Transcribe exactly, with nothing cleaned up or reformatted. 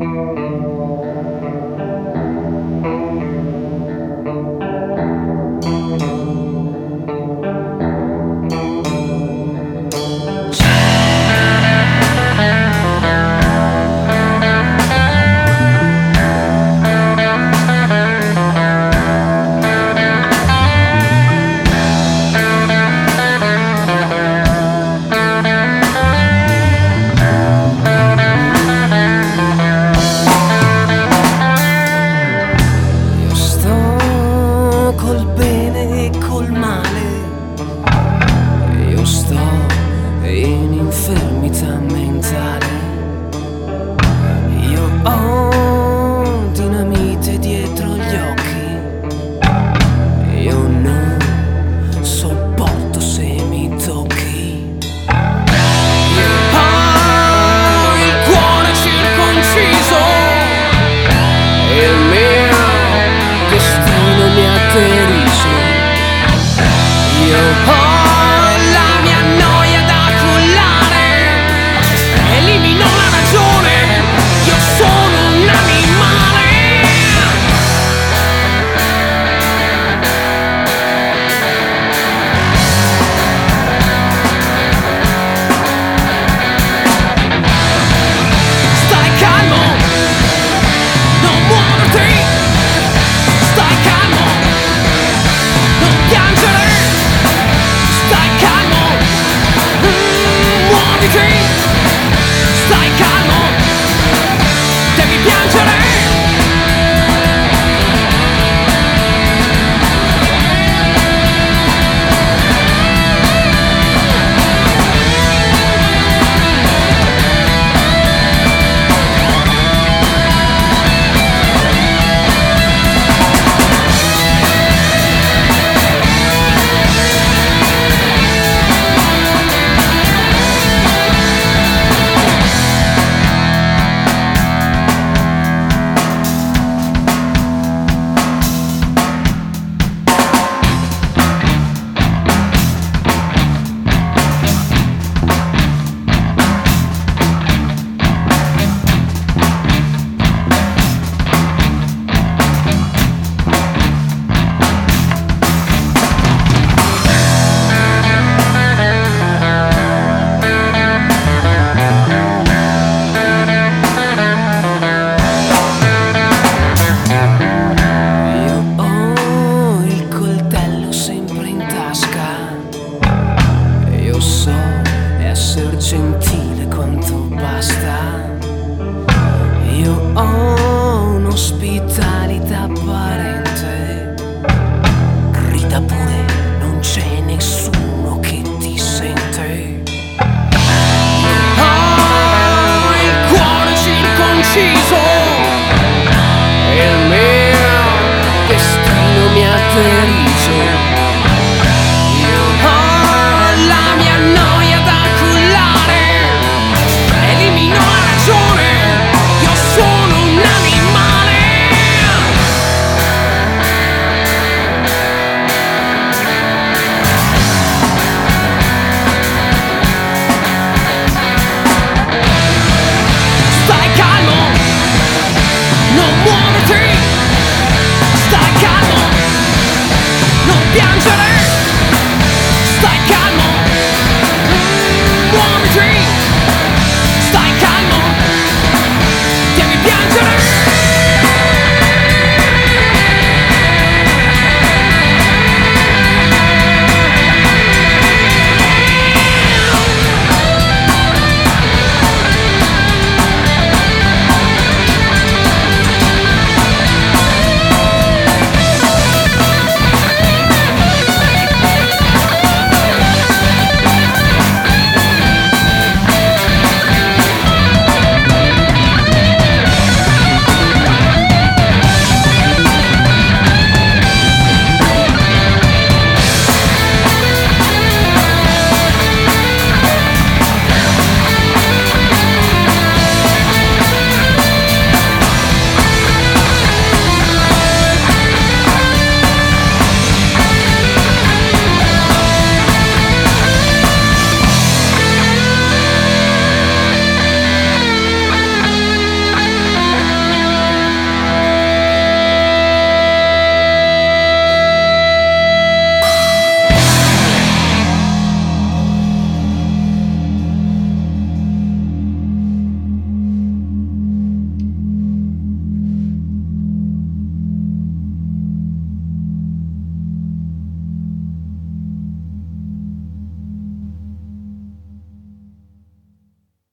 infermità mentale. Io ho dinamite dietro gli occhi. Io non sopporto se mi tocchi. Io ho il cuore circonciso. Il mio destino mi ha deriso. Io ho stai calmo, devi piangere. Essere gentile quanto basta. Io ho un'ospitalità apparente. Grida pure, non c'è nessuno che ti sente. Ho il cuore circonciso. Il mio destino mi ha deriso. Stai calmo, non piangere.